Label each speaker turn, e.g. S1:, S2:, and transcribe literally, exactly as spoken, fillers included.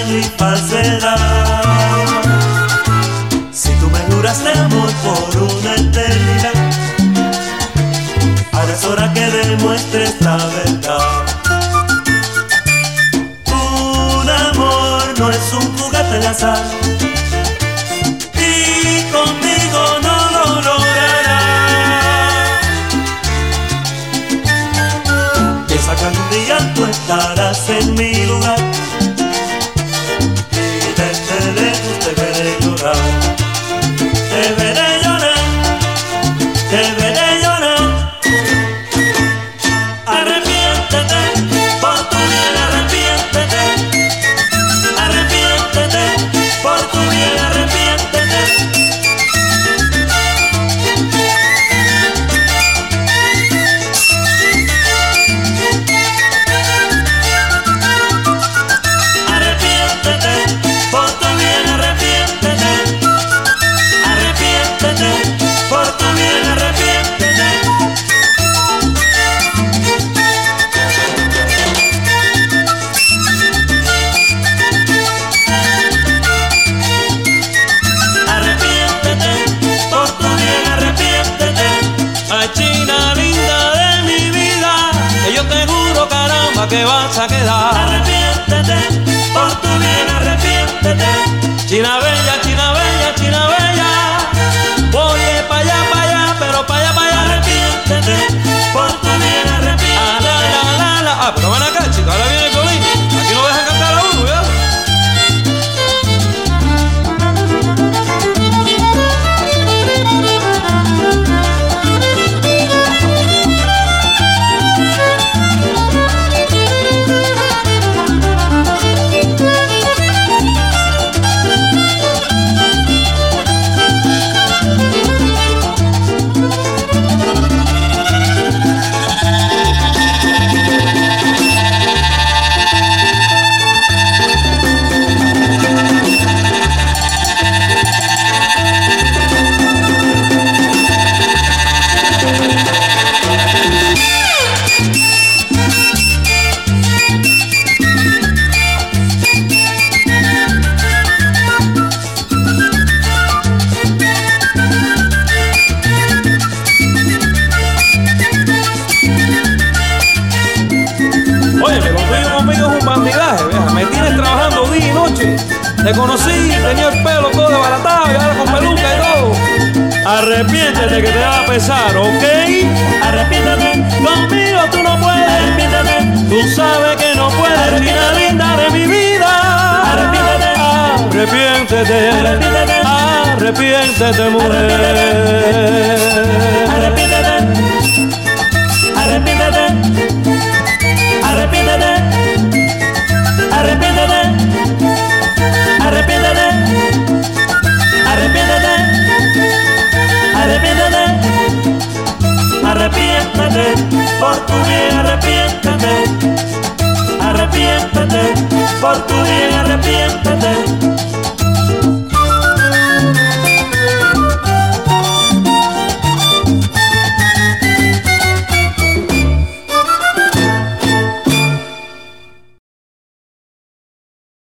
S1: engaño y falsedad. Si tú me juraste amor por una eternidad, ahora es hora que demuestres la verdad. Un amor no es un juguete al azar, y conmigo no lo lograrás. Piensa que algún día tú estarás en mi lugar, y desde lejos te veré llorar. Te veré llorar, te veré llorar. Arrepiéntete, por tu bien arrepiéntete. Arrepiéntete, por tu bien arrepiéntete. Arrepiéntete, por tu bien arrepiéntete. Arrepiéntete, por tu bien arrepiéntete. Arrepiéntete, por tu bien arrepiéntete.
S2: Ay, china linda de mi vida, que yo te juro, caramba, que vas a quedar.
S1: Arrepiéntete, por tu bien arrepiéntete.
S2: China bella, china bella, china bella, oye pa' allá, pa' allá, pero pa' allá, pa' allá.
S1: Arrepiéntete, por tu bien
S2: Ah,
S1: arrepiéntete.
S2: la, la, la, la. Ah, pero ven acá, chica, ahora viene el violín. Aquí no dejan cantar a uno, ¿ya? Oye, pero conmigo, conmigo es un bandidaje, vieja. Me tienes trabajando día y noche. Te conocí, tenía el pelo todo desbaratado y ahora con peluca y todo. Arrepiéntete que te va a pesar, ¿ok?
S1: Arrepiéntete,
S2: Conmigo tú no puedes.
S1: arrepiéntete.
S2: Tú sabes que no puedes, china linda de mi vida.
S1: Arrepiéntete.
S2: Arrepiéntete.
S1: Arrepiéntete.
S2: Arrepiéntete, mujer.